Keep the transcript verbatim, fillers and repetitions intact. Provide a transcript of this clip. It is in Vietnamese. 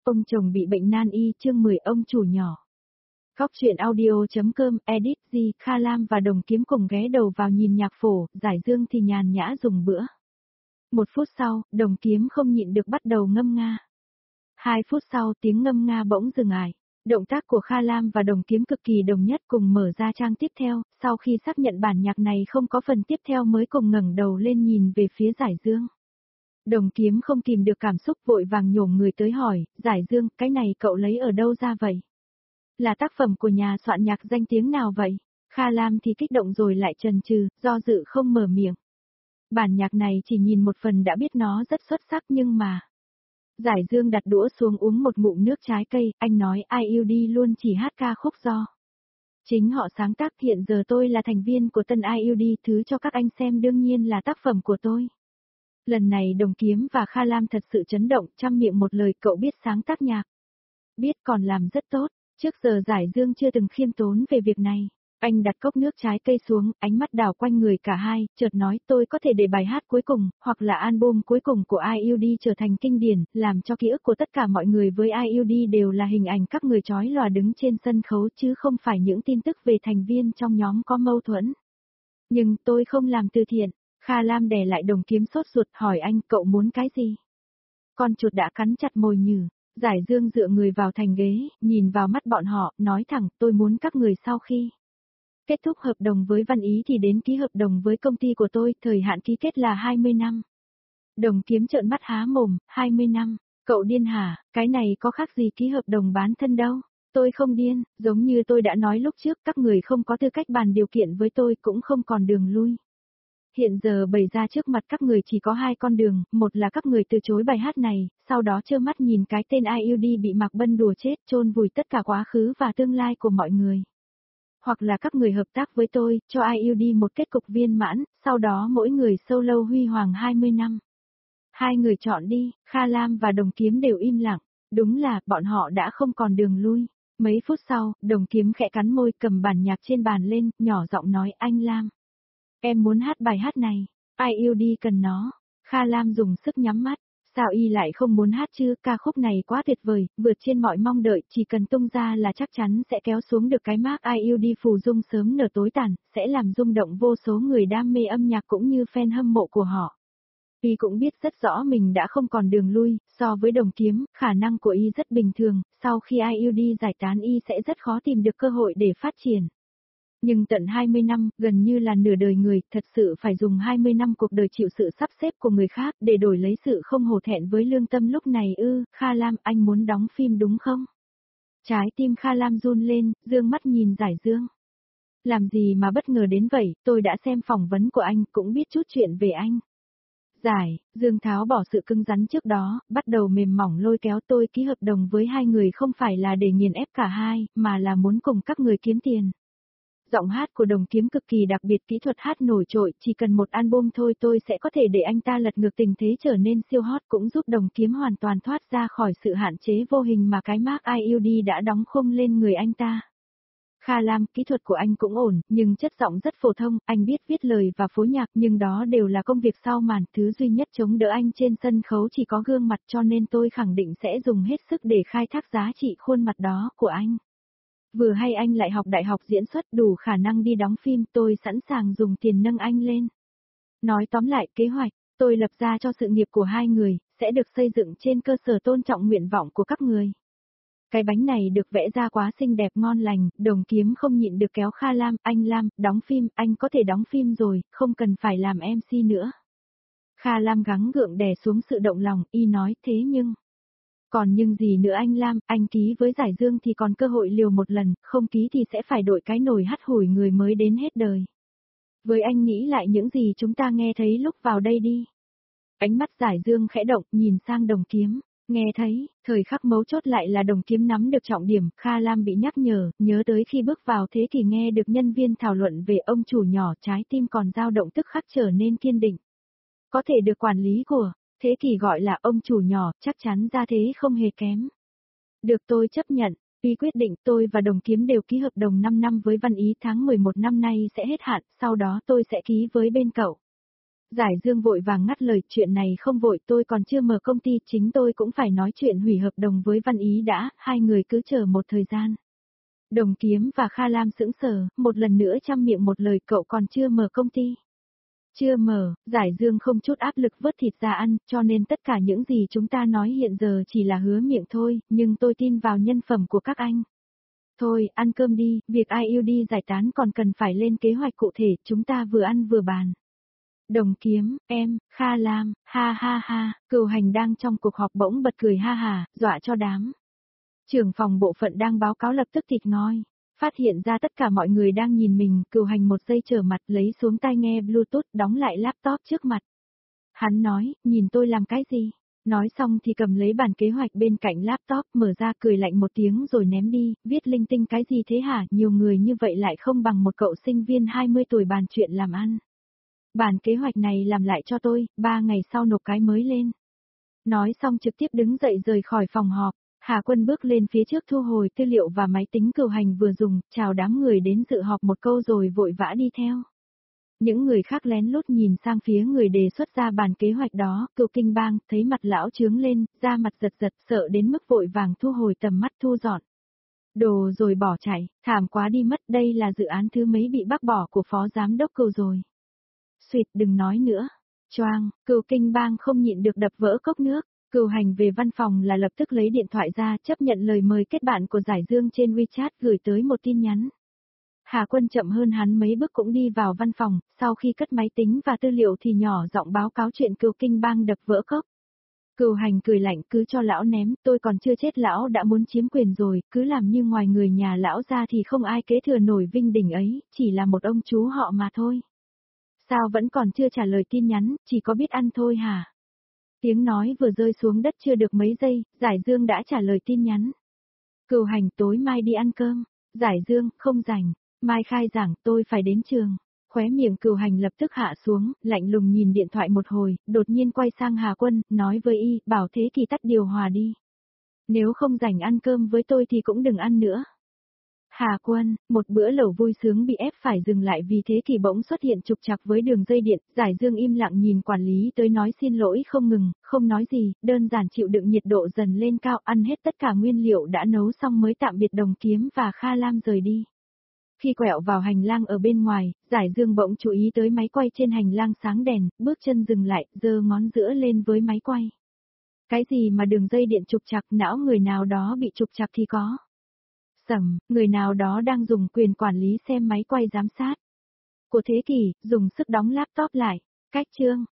Ông chồng bị bệnh nan y chương mười ông chủ nhỏ. Góc truyện audio.com edit G Kha Lam và Đồng Kiếm cùng ghé đầu vào nhìn nhạc phổ, Giải Dương thì nhàn nhã dùng bữa. Một phút sau, Đồng Kiếm không nhịn được bắt đầu ngâm nga. Hai phút sau tiếng ngâm nga bỗng dừng ải. Động tác của Kha Lam và Đồng Kiếm cực kỳ đồng nhất cùng mở ra trang tiếp theo, sau khi xác nhận bản nhạc này không có phần tiếp theo mới cùng ngẩng đầu lên nhìn về phía Giải Dương. Đồng Kiếm không kìm được cảm xúc vội vàng nhổm người tới hỏi, Giải Dương, cái này cậu lấy ở đâu ra vậy? Là tác phẩm của nhà soạn nhạc danh tiếng nào vậy? Kha Lam thì kích động rồi lại chần chừ, do dự không mở miệng. Bản nhạc này chỉ nhìn một phần đã biết nó rất xuất sắc nhưng mà... Giải Dương đặt đũa xuống uống một ngụm nước trái cây, anh nói i u đê luôn chỉ hát ca khúc do chính họ sáng tác, hiện giờ tôi là thành viên của tân i u đê, thứ cho các anh xem đương nhiên là tác phẩm của tôi. Lần này Đồng Kiếm và Kha Lam thật sự chấn động, trăm miệng một lời cậu biết sáng tác nhạc. Biết còn làm rất tốt, trước giờ Giải Dương chưa từng khiêm tốn về việc này. Anh đặt cốc nước trái cây xuống, ánh mắt đảo quanh người cả hai, chợt nói tôi có thể để bài hát cuối cùng, hoặc là album cuối cùng của i u đê trở thành kinh điển, làm cho ký ức của tất cả mọi người với i u đê đều là hình ảnh các người chói lòa đứng trên sân khấu chứ không phải những tin tức về thành viên trong nhóm có mâu thuẫn. Nhưng tôi không làm từ thiện. Kha Lam đè lại Đồng Kiếm sốt ruột hỏi anh cậu muốn cái gì? Con chuột đã cắn chặt mồi nhử. Giải Dương dựa người vào thành ghế, nhìn vào mắt bọn họ, nói thẳng tôi muốn các người sau khi kết thúc hợp đồng với Văn Ý thì đến ký hợp đồng với công ty của tôi, thời hạn ký kết là hai mươi năm. Đồng Kiếm trợn mắt há mồm, hai mươi năm, cậu điên hả, cái này có khác gì ký hợp đồng bán thân đâu. Tôi không điên, giống như tôi đã nói lúc trước, các người không có tư cách bàn điều kiện với tôi cũng không còn đường lui. Hiện giờ bày ra trước mặt các người chỉ có hai con đường, một là các người từ chối bài hát này, sau đó trơ mắt nhìn cái tên i u đê bị Mạc Bân đùa chết, chôn vùi tất cả quá khứ và tương lai của mọi người. Hoặc là các người hợp tác với tôi, cho i u đê một kết cục viên mãn, sau đó mỗi người solo huy hoàng hai mươi năm. Hai người chọn đi, Kha Lam và Đồng Kiếm đều im lặng, đúng là bọn họ đã không còn đường lui. Mấy phút sau, Đồng Kiếm khẽ cắn môi cầm bản nhạc trên bàn lên, nhỏ giọng nói anh Lam. Em muốn hát bài hát này, i u đê cần nó. Kha Lam dùng sức nhắm mắt, sao y lại không muốn hát chứ, ca khúc này quá tuyệt vời, vượt trên mọi mong đợi, chỉ cần tung ra là chắc chắn sẽ kéo xuống được cái mác i u đê phù dung sớm nở tối tàn, sẽ làm rung động vô số người đam mê âm nhạc cũng như fan hâm mộ của họ. Y cũng biết rất rõ mình đã không còn đường lui, so với Đồng Kiếm, khả năng của y rất bình thường, sau khi i u đê giải tán y sẽ rất khó tìm được cơ hội để phát triển. Nhưng tận hai mươi năm, gần như là nửa đời người, thật sự phải dùng hai mươi năm cuộc đời chịu sự sắp xếp của người khác để đổi lấy sự không hổ thẹn với lương tâm lúc này ư, Kha Lam anh muốn đóng phim đúng không? Trái tim Kha Lam run lên, dương mắt nhìn Giải Dương. Làm gì mà bất ngờ đến vậy, tôi đã xem phỏng vấn của anh, cũng biết chút chuyện về anh. Giải, Dương tháo bỏ sự cứng rắn trước đó, bắt đầu mềm mỏng lôi kéo tôi ký hợp đồng với hai người không phải là để nghiền ép cả hai, mà là muốn cùng các người kiếm tiền. Giọng hát của Đồng Kiếm cực kỳ đặc biệt, kỹ thuật hát nổi trội, chỉ cần một album thôi tôi sẽ có thể để anh ta lật ngược tình thế trở nên siêu hot, cũng giúp Đồng Kiếm hoàn toàn thoát ra khỏi sự hạn chế vô hình mà cái mác i u đê đã đóng khung lên người anh ta. Kha Lam, kỹ thuật của anh cũng ổn, nhưng chất giọng rất phổ thông, anh biết viết lời và phối nhạc nhưng đó đều là công việc sau màn, thứ duy nhất chống đỡ anh trên sân khấu chỉ có gương mặt cho nên tôi khẳng định sẽ dùng hết sức để khai thác giá trị khuôn mặt đó của anh. Vừa hay anh lại học đại học diễn xuất đủ khả năng đi đóng phim, tôi sẵn sàng dùng tiền nâng anh lên. Nói tóm lại, kế hoạch tôi lập ra cho sự nghiệp của hai người, sẽ được xây dựng trên cơ sở tôn trọng nguyện vọng của các người. Cái bánh này được vẽ ra quá xinh đẹp ngon lành, Đồng Kiếm không nhịn được kéo Kha Lam, anh Lam, đóng phim, anh có thể đóng phim rồi, không cần phải làm em xê nữa. Kha Lam gắng gượng đè xuống sự động lòng, y nói thế nhưng... Còn nhưng gì nữa anh Lam, anh ký với Giải Dương thì còn cơ hội liều một lần, không ký thì sẽ phải đội cái nồi hắt hủi người mới đến hết đời. Với anh nghĩ lại những gì chúng ta nghe thấy lúc vào đây đi. Ánh mắt Giải Dương khẽ động, nhìn sang Đồng Kiếm, nghe thấy, thời khắc mấu chốt lại là Đồng Kiếm nắm được trọng điểm, Kha Lam bị nhắc nhở, nhớ tới khi bước vào thế kỷ nghe được nhân viên thảo luận về ông chủ nhỏ, trái tim còn dao động tức khắc trở nên kiên định. Có thể được quản lý của thế kỷ gọi là ông chủ nhỏ, chắc chắn ra thế không hề kém. Được tôi chấp nhận, vì quyết định tôi và Đồng Kiếm đều ký hợp đồng năm năm với Văn Ý, tháng mười một năm nay sẽ hết hạn, sau đó tôi sẽ ký với bên cậu. Giải Dương vội vàng ngắt lời, chuyện này không vội, tôi còn chưa mở công ty, chính tôi cũng phải nói chuyện hủy hợp đồng với Văn Ý đã, hai người cứ chờ một thời gian. Đồng Kiếm và Kha Lam sững sờ, một lần nữa chăm miệng một lời, cậu còn chưa mở công ty. Chưa mở, Giải Dương không chút áp lực vớt thịt ra ăn, cho nên tất cả những gì chúng ta nói hiện giờ chỉ là hứa miệng thôi, nhưng tôi tin vào nhân phẩm của các anh. Thôi, ăn cơm đi, việc ai yêu đi giải tán còn cần phải lên kế hoạch cụ thể, chúng ta vừa ăn vừa bàn. Đồng Kiếm, em, Kha Lam, ha ha ha, Cửu Hành đang trong cuộc họp bỗng bật cười ha hà, dọa cho đám. Trưởng phòng bộ phận đang báo cáo lập tức thịt ngoi. Phát hiện ra tất cả mọi người đang nhìn mình, Cửu Hành một giây trở mặt lấy xuống tai nghe Bluetooth, đóng lại laptop trước mặt. Hắn nói, nhìn tôi làm cái gì? Nói xong thì cầm lấy bản kế hoạch bên cạnh laptop, mở ra cười lạnh một tiếng rồi ném đi, viết linh tinh cái gì thế hả? Nhiều người như vậy lại không bằng một cậu sinh viên hai mươi tuổi bàn chuyện làm ăn. Bản kế hoạch này làm lại cho tôi, ba ngày sau nộp cái mới lên. Nói xong trực tiếp đứng dậy rời khỏi phòng họp. Hà Quân bước lên phía trước thu hồi tư liệu và máy tính Cửu Hành vừa dùng, chào đám người đến dự họp một câu rồi vội vã đi theo. Những người khác lén lút nhìn sang phía người đề xuất ra bản kế hoạch đó, Cửu Kinh Bang, thấy mặt lão trướng lên, da mặt giật giật, sợ đến mức vội vàng thu hồi tầm mắt thu dọn. Đồ rồi bỏ chạy, thảm quá đi mất, đây là dự án thứ mấy bị bác bỏ của phó giám đốc Cửu rồi. Xuyệt, đừng nói nữa. Choang, Cửu Kinh Bang không nhịn được đập vỡ cốc nước. Cửu Hành về văn phòng là lập tức lấy điện thoại ra, chấp nhận lời mời kết bạn của Giải Dương trên WeChat, gửi tới một tin nhắn. Hà Quân chậm hơn hắn mấy bước cũng đi vào văn phòng, sau khi cất máy tính và tư liệu thì nhỏ giọng báo cáo chuyện Cửu Kinh Bang đập vỡ cốc. Cửu Hành cười lạnh, cứ cho lão ném, tôi còn chưa chết lão đã muốn chiếm quyền rồi, cứ làm như ngoài người nhà lão ra thì không ai kế thừa nổi vinh đỉnh ấy, chỉ là một ông chú họ mà thôi. Sao vẫn còn chưa trả lời tin nhắn, chỉ có biết ăn thôi hả? Tiếng nói vừa rơi xuống đất chưa được mấy giây, Giải Dương đã trả lời tin nhắn. Cửu Hành, tối mai đi ăn cơm. Giải Dương, không rảnh. Mai khai giảng, tôi phải đến trường. Khóe miệng Cửu Hành lập tức hạ xuống, lạnh lùng nhìn điện thoại một hồi, đột nhiên quay sang Hà Quân, nói với y, bảo Thế Kỳ tắt điều hòa đi. Nếu không rảnh ăn cơm với tôi thì cũng đừng ăn nữa. Hà Quân, một bữa lẩu vui sướng bị ép phải dừng lại vì Thế Kỳ bỗng xuất hiện trục trặc với đường dây điện, Giải Dương im lặng nhìn quản lý tới nói xin lỗi không ngừng, không nói gì, đơn giản chịu đựng nhiệt độ dần lên cao, ăn hết tất cả nguyên liệu đã nấu xong mới tạm biệt Đồng Kiếm và Kha Lam rời đi. Khi quẹo vào hành lang ở bên ngoài, Giải Dương bỗng chú ý tới máy quay trên hành lang sáng đèn, bước chân dừng lại, giơ ngón giữa lên với máy quay. Cái gì mà đường dây điện trục trặc, não người nào đó bị trục trặc thì có. Sầm, người nào đó đang dùng quyền quản lý xem máy quay giám sát của Thế Kỳ, dùng sức đóng laptop lại. Cách chương